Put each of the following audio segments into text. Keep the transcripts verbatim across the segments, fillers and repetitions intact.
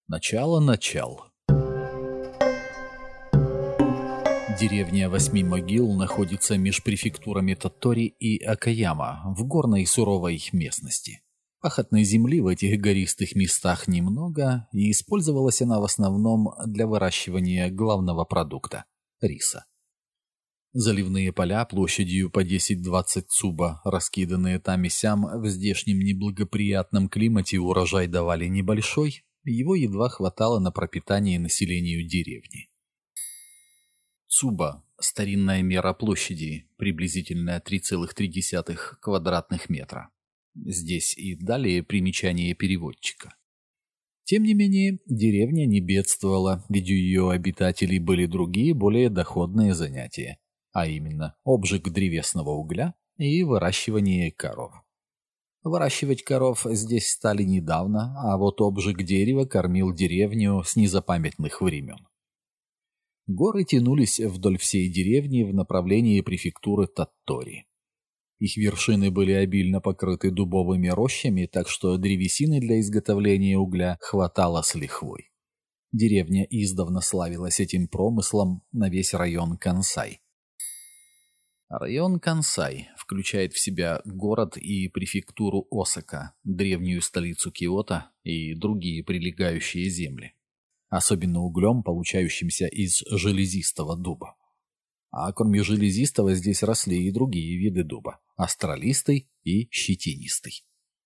Начало начал. Деревня Восьми Могил находится меж префектурами Тотори и Окаяма в горной суровой местности. Пахотной земли в этих гористых местах немного, и использовалась она в основном для выращивания главного продукта – риса. Заливные поля площадью по десять-двадцать цуба, раскиданные там и сям, в здешнем неблагоприятном климате урожай давали небольшой, его едва хватало на пропитание населению деревни. Цуба – старинная мера площади, приблизительно три целых три десятых квадратных метра. Здесь и далее примечание переводчика. Тем не менее, деревня не бедствовала, ведь у ее обитателей были другие, более доходные занятия, а именно обжиг древесного угля и выращивание коров. Выращивать коров здесь стали недавно, а вот обжиг дерева кормил деревню с незапамятных времен. Горы тянулись вдоль всей деревни в направлении префектуры Тотори. Их вершины были обильно покрыты дубовыми рощами, так что древесины для изготовления угля хватало с лихвой. Деревня издавна славилась этим промыслом на весь район Кансай. Район Кансай включает в себя город и префектуру Осака, древнюю столицу Киото и другие прилегающие земли. Особенно углем, получающимся из железистого дуба. А кроме железистого здесь росли и другие виды дуба – астролистый и щетинистый.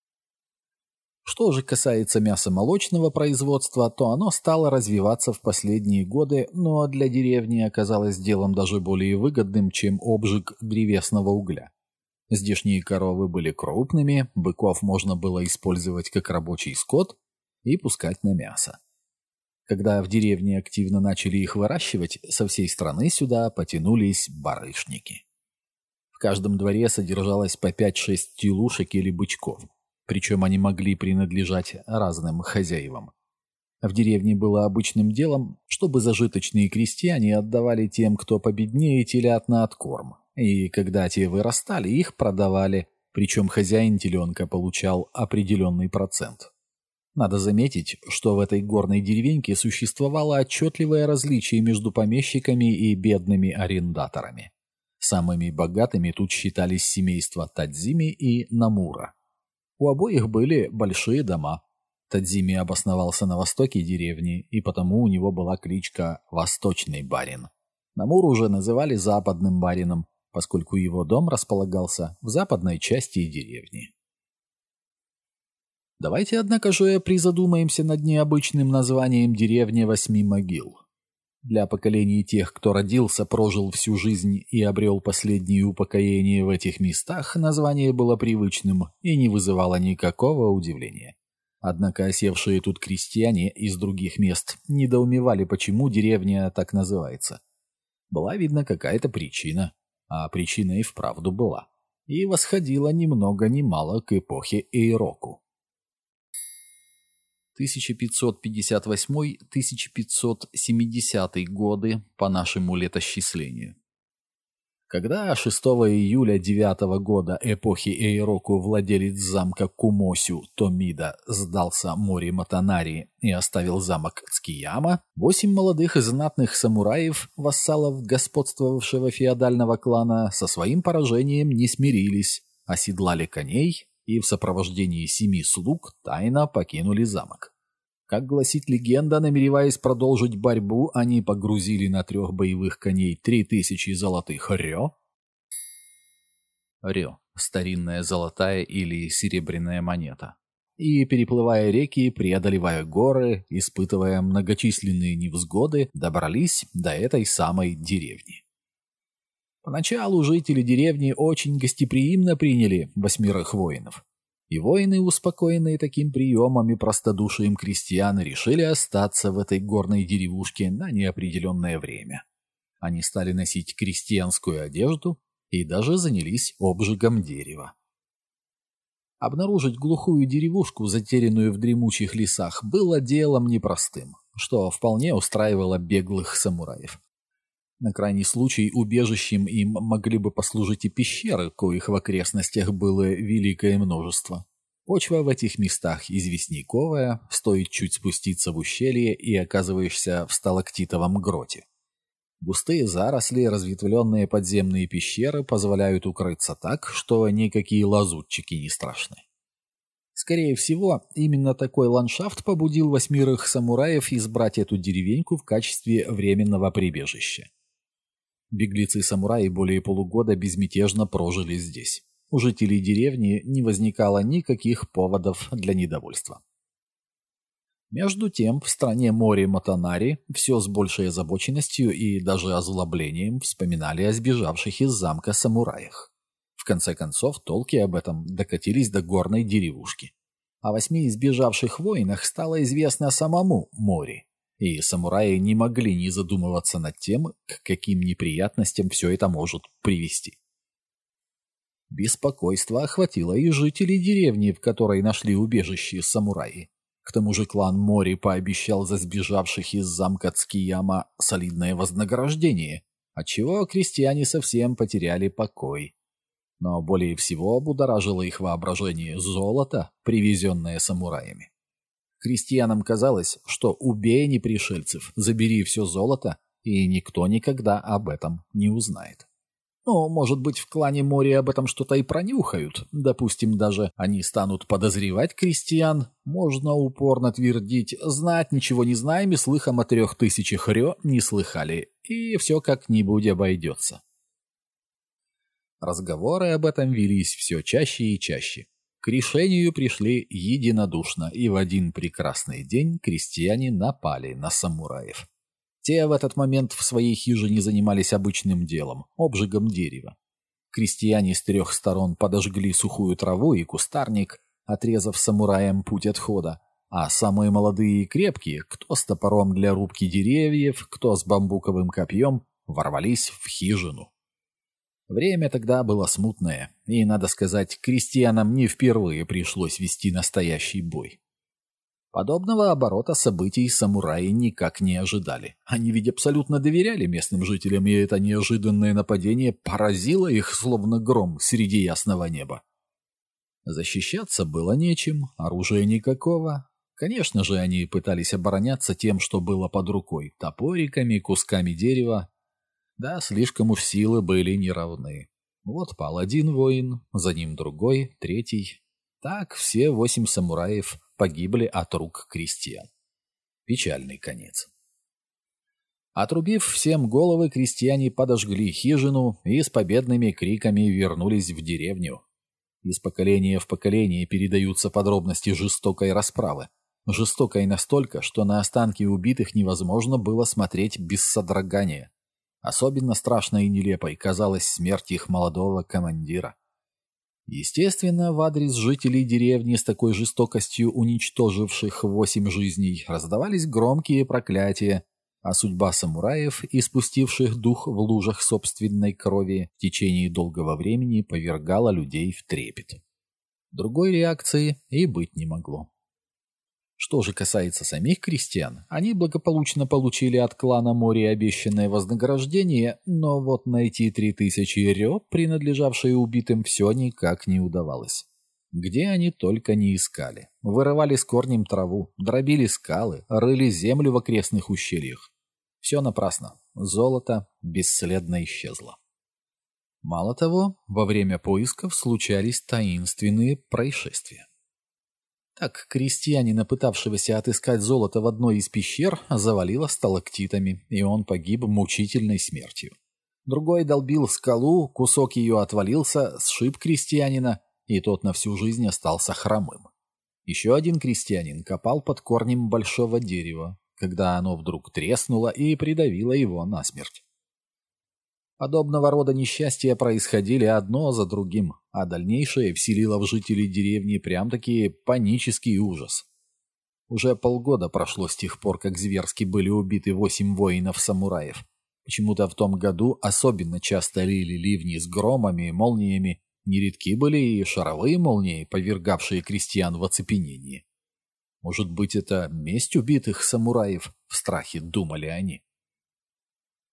Что же касается мясомолочного производства, то оно стало развиваться в последние годы, но для деревни оказалось делом даже более выгодным, чем обжиг древесного угля. Здешние коровы были крупными, быков можно было использовать как рабочий скот и пускать на мясо. Когда в деревне активно начали их выращивать, со всей страны сюда потянулись барышники. В каждом дворе содержалось по пять-шесть телушек или бычков, причем они могли принадлежать разным хозяевам. В деревне было обычным делом, чтобы зажиточные крестьяне отдавали тем, кто победнее, телят на откорм, и когда те вырастали, их продавали, причем хозяин теленка получал определенный процент. Надо заметить, что в этой горной деревеньке существовало отчетливое различие между помещиками и бедными арендаторами. Самыми богатыми тут считались семейства Тадзими и Намура. У обоих были большие дома. Тадзими обосновался на востоке деревни, и потому у него была кличка «Восточный барин». Намуру же называли «Западным барином», поскольку его дом располагался в западной части деревни. Давайте, однако же, призадумаемся над необычным названием «Деревня Восьми Могил». Для поколений тех, кто родился, прожил всю жизнь и обрел последнее упокоение в этих местах, название было привычным и не вызывало никакого удивления. Однако осевшие тут крестьяне из других мест недоумевали, почему деревня так называется. Была, видно, какая-то причина, а причина и вправду была, и восходила ни много ни мало к эпохе Эйроку. тысяча пятьсот пятьдесят восьмой — тысяча пятьсот семидесятый годы по нашему летосчислению. Когда шестого июля девятого года эпохи Эйроку владелец замка Кумосю Томида сдался Мори Матанари и оставил замок Цкияма, восемь молодых и знатных самураев, вассалов господствовавшего феодального клана, со своим поражением не смирились, оседлали коней и в сопровождении семи слуг тайно покинули замок. Как гласит легенда, намереваясь продолжить борьбу, они погрузили на трех боевых коней три тысячи золотых рё. Рё – старинная золотая или серебряная монета. И, переплывая реки, преодолевая горы, испытывая многочисленные невзгоды, добрались до этой самой деревни. Поначалу жители деревни очень гостеприимно приняли восьмерых воинов. И воины, успокоенные таким приемом и простодушием крестьян, решили остаться в этой горной деревушке на неопределенное время. Они стали носить крестьянскую одежду и даже занялись обжигом дерева. Обнаружить глухую деревушку, затерянную в дремучих лесах, было делом непростым, что вполне устраивало беглых самураев. На крайний случай убежищем им могли бы послужить и пещеры, коих в окрестностях было великое множество. Почва в этих местах известняковая, стоит чуть спуститься в ущелье и оказываешься в сталактитовом гроте. Густые заросли, разветвленные подземные пещеры позволяют укрыться так, что никакие лазутчики не страшны. Скорее всего, именно такой ландшафт побудил восьмерых самураев избрать эту деревеньку в качестве временного прибежища. Беглецы-самураи более полугода безмятежно прожили здесь. У жителей деревни не возникало никаких поводов для недовольства. Между тем, в стране Мори Мотонари все с большей озабоченностью и даже озлоблением вспоминали о сбежавших из замка самураях. В конце концов, толки об этом докатились до горной деревушки. О восьми избежавших воинах стало известно самому Мори, и самураи не могли не задумываться над тем, к каким неприятностям все это может привести. Беспокойство охватило и жителей деревни, в которой нашли убежище самураи. К тому же клан Мори пообещал за сбежавших из замка Цкияма солидное вознаграждение, отчего крестьяне совсем потеряли покой. Но более всего будоражило их воображение золото, привезенное самураями. Крестьянам казалось, что убей непришельцев, забери все золото, и никто никогда об этом не узнает. Ну, может быть, в клане Мори об этом что-то и пронюхают. Допустим, даже они станут подозревать крестьян. Можно упорно твердить, знать ничего не знаем и слыхом о трех тысячах рё не слыхали. И все как-нибудь обойдется. Разговоры об этом велись все чаще и чаще. К решению пришли единодушно, и в один прекрасный день крестьяне напали на самураев. Те в этот момент в своей хижине занимались обычным делом – обжигом дерева. Крестьяне с трех сторон подожгли сухую траву и кустарник, отрезав самураям путь отхода, а самые молодые и крепкие, кто с топором для рубки деревьев, кто с бамбуковым копьем, ворвались в хижину. Время тогда было смутное, и, надо сказать, крестьянам не впервые пришлось вести настоящий бой. Подобного оборота событий самураи никак не ожидали. Они ведь абсолютно доверяли местным жителям, и это неожиданное нападение поразило их, словно гром среди ясного неба. Защищаться было нечем, оружия никакого. Конечно же, они пытались обороняться тем, что было под рукой, топориками, кусками дерева. Да, слишком уж силы были неравны. Вот пал один воин, за ним другой, третий. Так все восемь самураев погибли от рук крестьян. Печальный конец. Отрубив всем головы, крестьяне подожгли хижину и с победными криками вернулись в деревню. Из поколения в поколение передаются подробности жестокой расправы. Жестокой настолько, что на останки убитых невозможно было смотреть без содрогания. Особенно страшной и нелепой казалась смерть их молодого командира. Естественно, в адрес жителей деревни с такой жестокостью уничтоживших восемь жизней раздавались громкие проклятия, а судьба самураев, испустивших дух в лужах собственной крови, в течение долгого времени повергала людей в трепет. Другой реакции и быть не могло. Что же касается самих крестьян, они благополучно получили от клана Мори обещанное вознаграждение, но вот найти три тысячи рё, принадлежавшие убитым, все никак не удавалось. Где они только не искали. Вырывали с корнем траву, дробили скалы, рыли землю в окрестных ущельях. Все напрасно. Золото бесследно исчезло. Мало того, во время поисков случались таинственные происшествия. Так, крестьянина, пытавшегося отыскать золото в одной из пещер, завалило сталактитами, и он погиб мучительной смертью. Другой долбил скалу, кусок ее отвалился, сшиб крестьянина, и тот на всю жизнь остался хромым. Еще один крестьянин копал под корнем большого дерева, когда оно вдруг треснуло и придавило его насмерть. Подобного рода несчастья происходили одно за другим, а дальнейшее вселило в жителей деревни прям-таки панический ужас. Уже полгода прошло с тех пор, как зверски были убиты восемь воинов-самураев. Почему-то в том году особенно часто лили ливни с громами и молниями, нередки были и шаровые молнии, повергавшие крестьян в оцепенение. Может быть, это месть убитых самураев, в страхе думали они.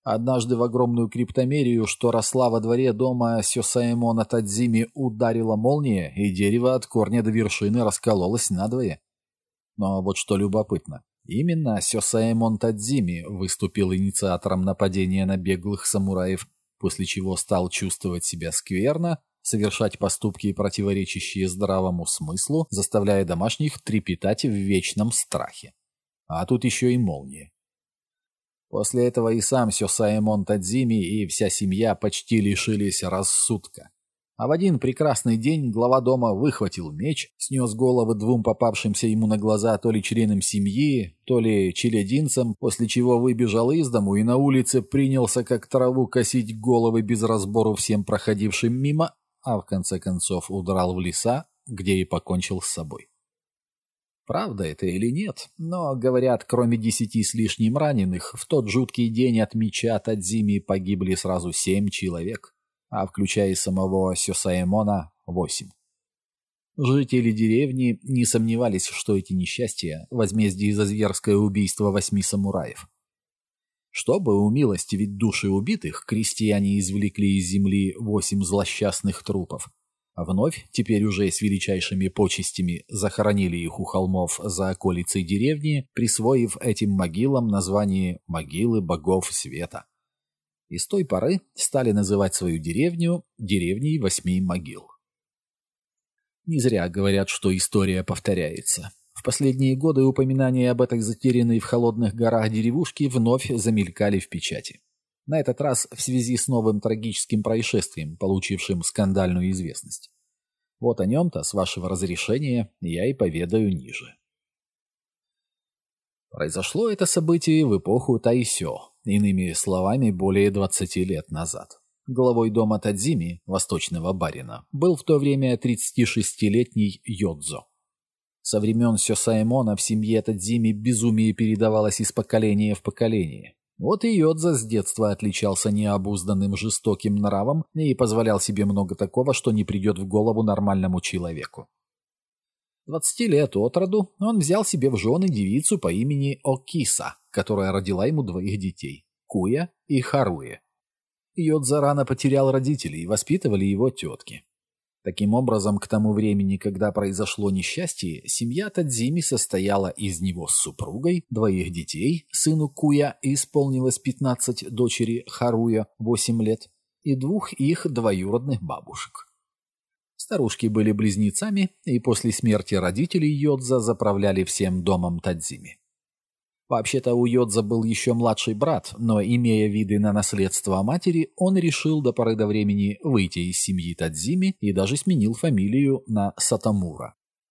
Однажды в огромную криптомерию, что росла во дворе дома Сёсаэмона Тадзими, ударила молния, и дерево от корня до вершины раскололось надвое. Но вот что любопытно. Именно Сёсаэмон Тадзими выступил инициатором нападения на беглых самураев, после чего стал чувствовать себя скверно, совершать поступки, противоречащие здравому смыслу, заставляя домашних трепетать в вечном страхе. А тут еще и молния. После этого и сам Сёсаэмон Тадзими и вся семья почти лишились рассудка. А в один прекрасный день глава дома выхватил меч, снес головы двум попавшимся ему на глаза то ли членам семьи, то ли челядинцам, после чего выбежал из дому и на улице принялся как траву косить головы без разбору всем проходившим мимо, а в конце концов удрал в леса, где и покончил с собой. Правда это или нет, но, говорят, кроме десяти с лишним раненых, в тот жуткий день от меча Тадзими погибли сразу семь человек, а включая самого Сёсаэмона — восемь. Жители деревни не сомневались, что эти несчастья — возмездие за зверское убийство восьми самураев. Чтобы умилостивить души убитых, крестьяне извлекли из земли восемь злосчастных трупов. А вновь, теперь уже с величайшими почестями, захоронили их у холмов за околицей деревни, присвоив этим могилам название «Могилы богов света». И с той поры стали называть свою деревню деревней восьми могил. Не зря говорят, что история повторяется. В последние годы упоминания об этой затерянной в холодных горах деревушке вновь замелькали в печати. На этот раз в связи с новым трагическим происшествием, получившим скандальную известность. Вот о нем-то, с вашего разрешения, я и поведаю ниже. Произошло это событие в эпоху Тайсё, иными словами, более двадцати лет назад. Главой дома Тадзими, восточного барина, был в то время тридцатишестилетний Йодзо. Со времен Сёсаэмона в семье Тадзими безумие передавалось из поколения в поколение. Вот и Йодзо с детства отличался необузданным жестоким нравом и позволял себе много такого, что не придет в голову нормальному человеку. Двадцати лет от роду он взял себе в жены девицу по имени Окиса, которая родила ему двоих детей – Куя и Харуя. Йодзо рано потерял родителей, воспитывали его тетки. Таким образом, к тому времени, когда произошло несчастье, семья Тадзими состояла из него с супругой, двоих детей, сыну Куя исполнилось пятнадцать, дочери Харуя восемь лет, и двух их двоюродных бабушек. Старушки были близнецами, и после смерти родителей Йодзо заправляли всем домом Тадзими. Вообще-то у Йодзо был еще младший брат, но, имея виды на наследство матери, он решил до поры до времени выйти из семьи Тадзими и даже сменил фамилию на Сатамура.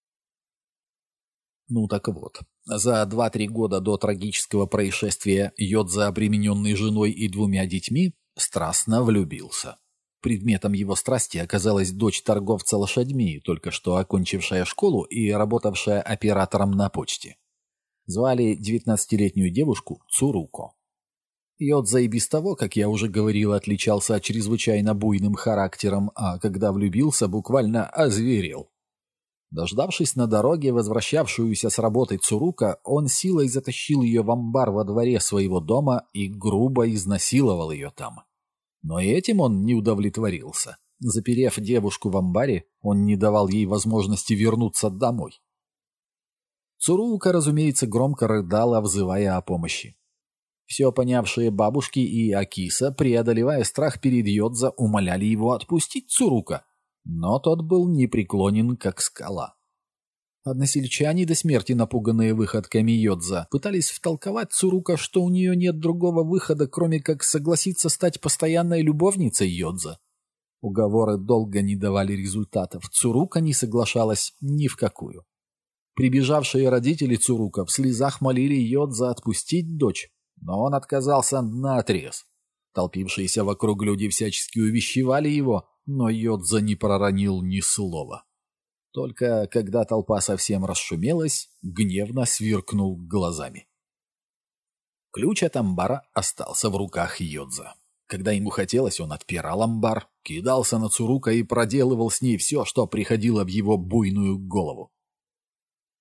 Ну так вот, за два-три года до трагического происшествия Йодзо, обремененный женой и двумя детьми, страстно влюбился. Предметом его страсти оказалась дочь торговца лошадьми, только что окончившая школу и работавшая оператором на почте. Звали девятнадцатилетнюю девушку Цуруко. Йодзо и без того, как я уже говорил, отличался чрезвычайно буйным характером, а когда влюбился, буквально озверел. Дождавшись на дороге возвращавшуюся с работы Цуруко, он силой затащил ее в амбар во дворе своего дома и грубо изнасиловал ее там. Но и этим он не удовлетворился. Заперев девушку в амбаре, он не давал ей возможности вернуться домой. Цуруко, разумеется, громко рыдала, взывая о помощи. Все понявшие бабушки и Окиса, преодолевая страх перед Йодзо, умоляли его отпустить Цуруко, но тот был непреклонен, как скала. Односельчане, до смерти напуганные выходками Йодзо, пытались втолковать Цуруко, что у нее нет другого выхода, кроме как согласиться стать постоянной любовницей Йодзо. Уговоры долго не давали результатов, Цуруко не соглашалась ни в какую. Прибежавшие родители Цуруко в слезах молили Йодзо отпустить дочь, но он отказался наотрез. Толпившиеся вокруг люди всячески увещевали его, но Йодзо не проронил ни слова. Только когда толпа совсем расшумелась, гневно сверкнул глазами. Ключ от амбара остался в руках Йодзо. Когда ему хотелось, он отпирал амбар, кидался на Цуруко и проделывал с ней все, что приходило в его буйную голову.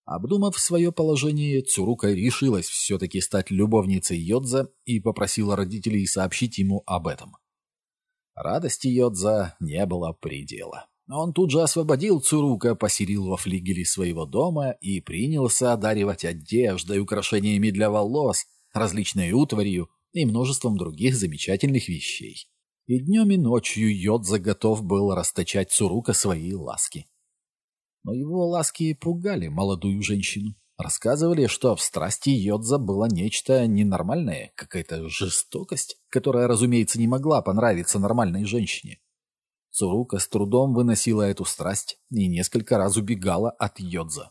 Обдумав свое положение, Цурука решилась все-таки стать любовницей Йодза и попросила родителей сообщить ему об этом. Радости Йодза не было предела. Он тут же освободил Цурука, поселил во флигеле своего дома и принялся одаривать одеждой, украшениями для волос, различной утварью и множеством других замечательных вещей. И днем и ночью Йодза готов был расточать Цурука свои ласки. Но его ласки пугали молодую женщину. Рассказывали, что в страсти Йодза было нечто ненормальное, какая-то жестокость, которая, разумеется, не могла понравиться нормальной женщине. Цурука с трудом выносила эту страсть и несколько раз убегала от Йодза.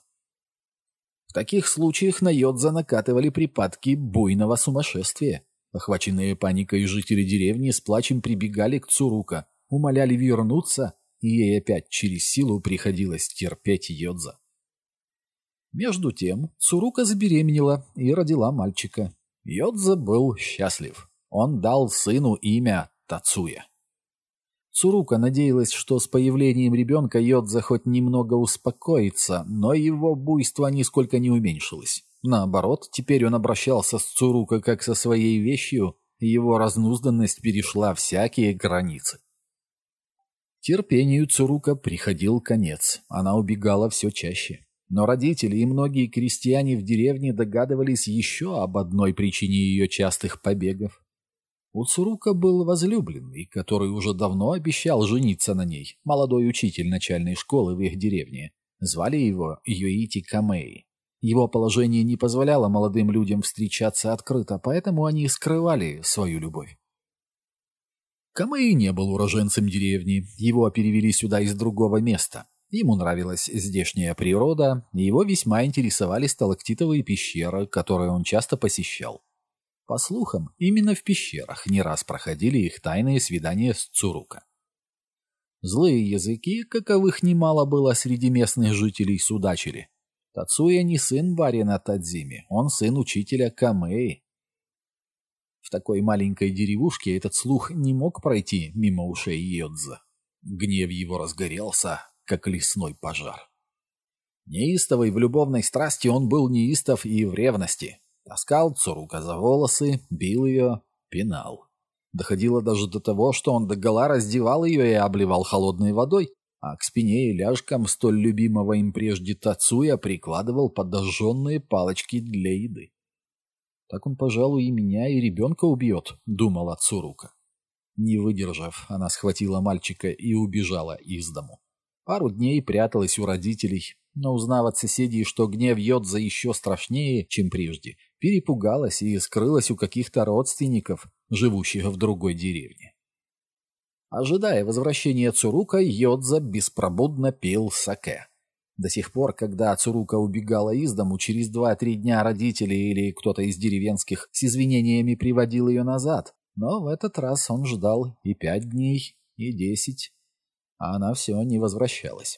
В таких случаях на Йодза накатывали припадки буйного сумасшествия. Охваченные паникой жители деревни с плачем прибегали к Цурука, умоляли вернуться, и ей опять через силу приходилось терпеть Йодза. Между тем Цурука забеременела и родила мальчика. Йодза был счастлив. Он дал сыну имя Тацуя. Цурука надеялась, что с появлением ребенка Йодза хоть немного успокоится, но его буйство нисколько не уменьшилось. Наоборот, теперь он обращался с Цурука как со своей вещью, и его разнузданность перешла всякие границы. Терпению Цурука приходил конец, она убегала все чаще. Но родители и многие крестьяне в деревне догадывались еще об одной причине ее частых побегов. У Цурука был возлюбленный, который уже давно обещал жениться на ней, молодой учитель начальной школы в их деревне. Звали его Юити Камэй. Его положение не позволяло молодым людям встречаться открыто, поэтому они скрывали свою любовь. Камэй не был уроженцем деревни, его перевели сюда из другого места. Ему нравилась здешняя природа, и его весьма интересовали сталактитовые пещеры, которые он часто посещал. По слухам, именно в пещерах не раз проходили их тайные свидания с Цурука. Злые языки, каковых немало было среди местных жителей, судачили. Тацуя не сын барина Тадзими, он сын учителя Камэй. В такой маленькой деревушке этот слух не мог пройти мимо ушей Йодза. Гнев его разгорелся, как лесной пожар. Неистовый в любовной страсти, он был неистов и в ревности. Таскал Цурука за волосы, бил ее, пинал. Доходило даже до того, что он догола раздевал ее и обливал холодной водой, а к спине и ляжкам столь любимого им прежде Тацуя прикладывал подожженные палочки для еды. «Так он, пожалуй, и меня, и ребенка убьет», — думала Цурука. Не выдержав, она схватила мальчика и убежала из дому. Пару дней пряталась у родителей, но, узнав от соседей, что гнев Йодза еще страшнее, чем прежде, перепугалась и скрылась у каких-то родственников, живущих в другой деревне. Ожидая возвращения Цурука, Йодза беспробудно пил саке. До сих пор, когда Цурука убегала из дому, через два-три дня родители или кто-то из деревенских с извинениями приводил ее назад, но в этот раз он ждал и пять дней, и десять, а она все не возвращалась.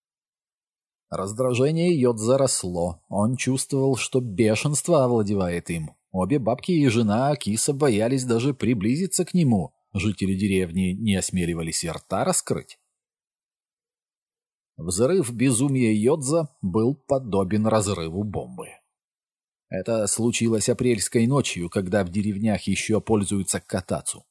Раздражение Йодза росло. Он чувствовал, что бешенство овладевает им. Обе бабки и жена Акиса боялись даже приблизиться к нему. Жители деревни не осмеливались и рта раскрыть. Взрыв безумия Йодза был подобен разрыву бомбы. Это случилось апрельской ночью, когда в деревнях еще пользуются катацу.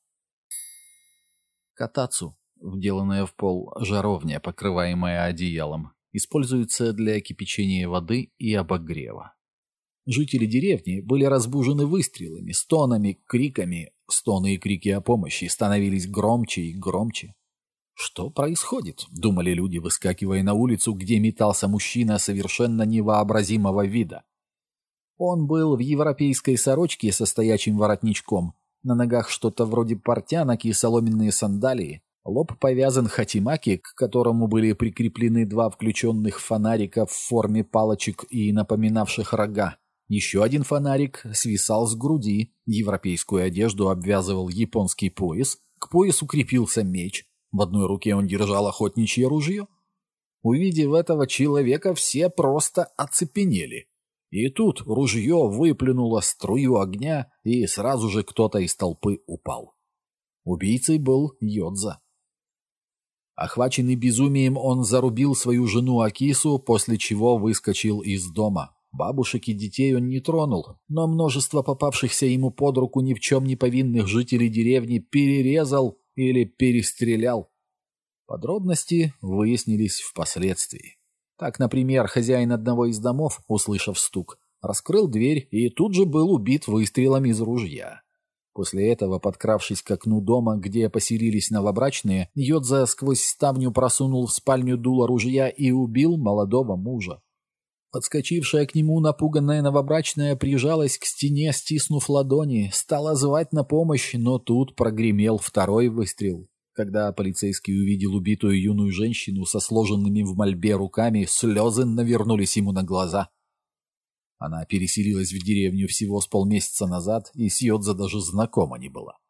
Катацу, вделанная в пол жаровня, покрываемая одеялом, используется для кипячения воды и обогрева. Жители деревни были разбужены выстрелами, стонами, криками. Стоны и крики о помощи становились громче и громче. «Что происходит?» — думали люди, выскакивая на улицу, где метался мужчина совершенно невообразимого вида. Он был в европейской сорочке со стоячим воротничком, на ногах что-то вроде портянок и соломенные сандалии, лоб повязан хатимаки, к которому были прикреплены два включенных фонарика в форме палочек и напоминавших рога. Еще один фонарик свисал с груди, европейскую одежду обвязывал японский пояс, к поясу крепился меч, в одной руке он держал охотничье ружье. Увидев этого человека, все просто оцепенели. И тут ружье выплюнуло струю огня, и сразу же кто-то из толпы упал. Убийцей был Йодза. Охваченный безумием, он зарубил свою жену Акису, после чего выскочил из дома. Бабушек и детей он не тронул, но множество попавшихся ему под руку ни в чем не повинных жителей деревни перерезал или перестрелял. Подробности выяснились впоследствии. Так, например, хозяин одного из домов, услышав стук, раскрыл дверь и тут же был убит выстрелом из ружья. После этого, подкравшись к окну дома, где поселились новобрачные, Йодза сквозь ставню просунул в спальню дуло ружья и убил молодого мужа. Подскочившая к нему напуганная новобрачная прижалась к стене, стиснув ладони, стала звать на помощь, но тут прогремел второй выстрел. Когда полицейский увидел убитую юную женщину со сложенными в мольбе руками, слезы навернулись ему на глаза. Она переселилась в деревню всего с полмесяца назад, и с Йодза даже знакома не была.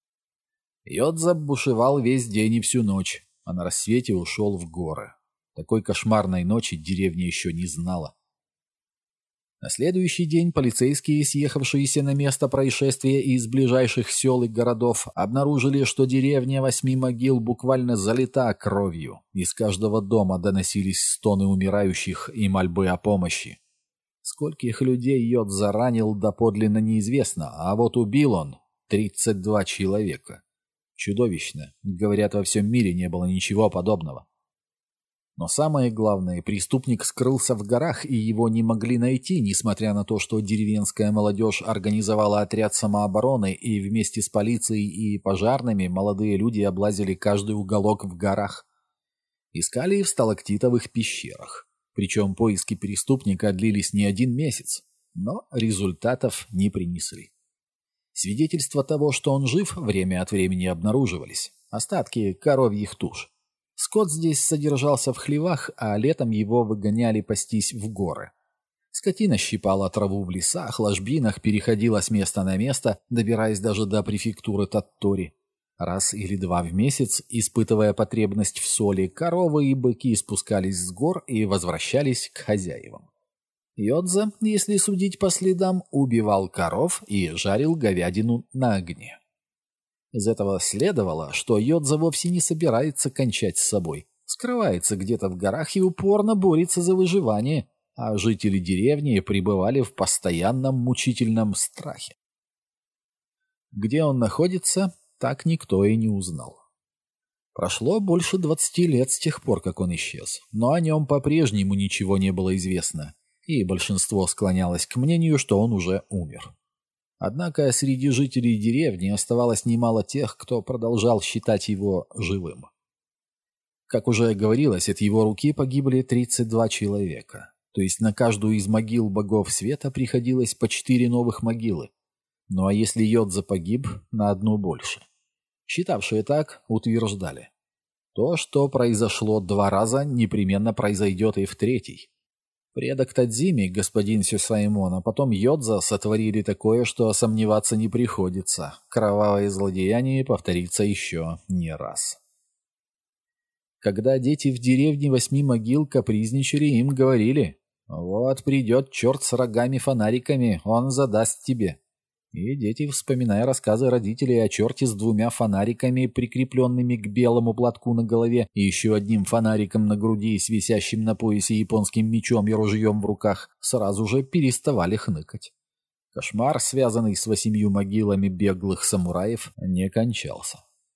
Йодза бушевал весь день и всю ночь, а на рассвете ушел в горы. Такой кошмарной ночи деревня еще не знала. На следующий день полицейские, съехавшиеся на место происшествия из ближайших сел и городов, обнаружили, что деревня Восьми Могил буквально залита кровью. Из каждого дома доносились стоны умирающих и мольбы о помощи. Скольких людей Йодза ранил, доподлинно неизвестно, а вот убил он тридцать два человека. Чудовищно. Говорят, во всем мире не было ничего подобного. Но самое главное, преступник скрылся в горах, и его не могли найти, несмотря на то, что деревенская молодежь организовала отряд самообороны, и вместе с полицией и пожарными молодые люди облазили каждый уголок в горах. Искали и в сталактитовых пещерах. Причем поиски преступника длились не один месяц, но результатов не принесли. Свидетельства того, что он жив, время от времени обнаруживались. Остатки коровьих туш. Скот здесь содержался в хлевах, а летом его выгоняли пастись в горы. Скотина щипала траву в лесах, ложбинах, переходила с места на место, добираясь даже до префектуры Таттори. Раз или два в месяц, испытывая потребность в соли, коровы и быки спускались с гор и возвращались к хозяевам. Йодза, если судить по следам, убивал коров и жарил говядину на огне. Из этого следовало, что Йодза вовсе не собирается кончать с собой, скрывается где-то в горах и упорно борется за выживание, а жители деревни пребывали в постоянном мучительном страхе. Где он находится, так никто и не узнал. Прошло больше двадцати лет с тех пор, как он исчез, но о нем по-прежнему ничего не было известно, и большинство склонялось к мнению, что он уже умер. Однако среди жителей деревни оставалось немало тех, кто продолжал считать его живым. Как уже говорилось, от его руки погибли тридцать два человека, то есть на каждую из могил богов света приходилось по четыре новых могилы. Ну а если Йодза погиб, на одну больше. Считавшие так, утверждали. То, что произошло два раза, непременно произойдет и в третий. Предок Тадзими, господин Сюсаймон, а потом Йодза сотворили такое, что сомневаться не приходится. Кровавое злодеяние повторится еще не раз. Когда дети в деревне Восьми Могил капризничали, им говорили: «Вот придет черт с рогами-фонариками, он задаст тебе». И дети, вспоминая рассказы родителей о черте с двумя фонариками, прикрепленными к белому платку на голове, и еще одним фонариком на груди с висящим на поясе японским мечом и ружьем в руках, сразу же переставали хныкать. Кошмар, связанный с восемью могилами беглых самураев, не кончался.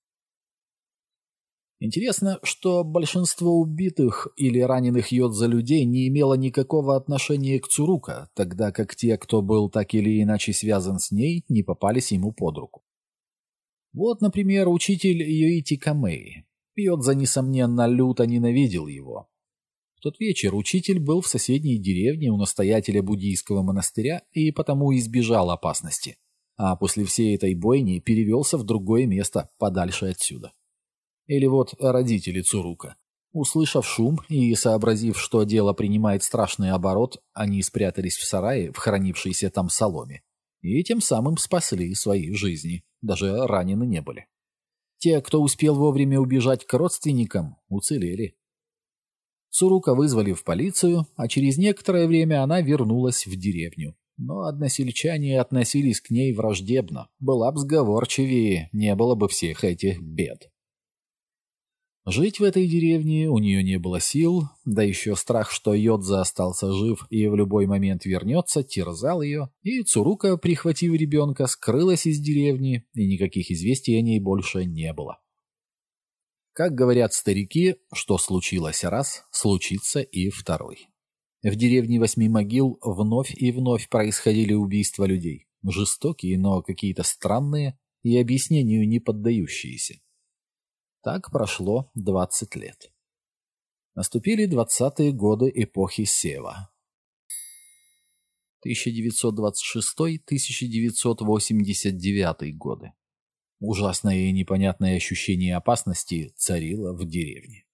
Интересно, что большинство убитых или раненых Йодза людей не имело никакого отношения к Цурука, тогда как те, кто был так или иначе связан с ней, не попались ему под руку. Вот, например, учитель Йоити Камэй. Йодза, несомненно, люто ненавидел его. В тот вечер учитель был в соседней деревне у настоятеля буддийского монастыря и потому избежал опасности, а после всей этой бойни перевелся в другое место, подальше отсюда. Или вот родители Цурука. Услышав шум и сообразив, что дело принимает страшный оборот, они спрятались в сарае, в хранившейся там соломе, и тем самым спасли свои жизни, даже ранены не были. Те, кто успел вовремя убежать к родственникам, уцелели. Цурука вызвали в полицию, а через некоторое время она вернулась в деревню. Но односельчане относились к ней враждебно. Была б сговорчивее, не было бы всех этих бед. Жить в этой деревне у нее не было сил, да еще страх, что Йодза остался жив и в любой момент вернется, терзал ее, и Цурука, прихватив ребенка, скрылась из деревни, и никаких известий о ней больше не было. Как говорят старики, что случилось раз, случится и второй. В деревне Восьми Могил вновь и вновь происходили убийства людей, жестокие, но какие-то странные и объяснению не поддающиеся. Так прошло двадцать лет. Наступили двадцатые годы эпохи Сева. тысяча девятьсот двадцать шестой — тысяча девятьсот восемьдесят девятый годы. Ужасное и непонятное ощущение опасности царило в деревне.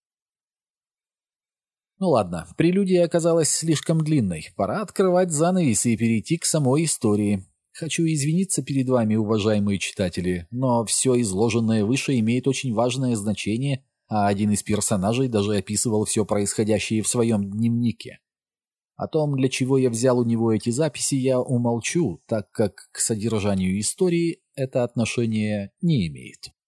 Ну ладно, прелюдия оказалась слишком длинной. Пора открывать занавес и перейти к самой истории. Хочу извиниться перед вами, уважаемые читатели, но все изложенное выше имеет очень важное значение, а один из персонажей даже описывал все происходящее в своем дневнике. О том, для чего я взял у него эти записи, я умолчу, так как к содержанию истории это отношение не имеет.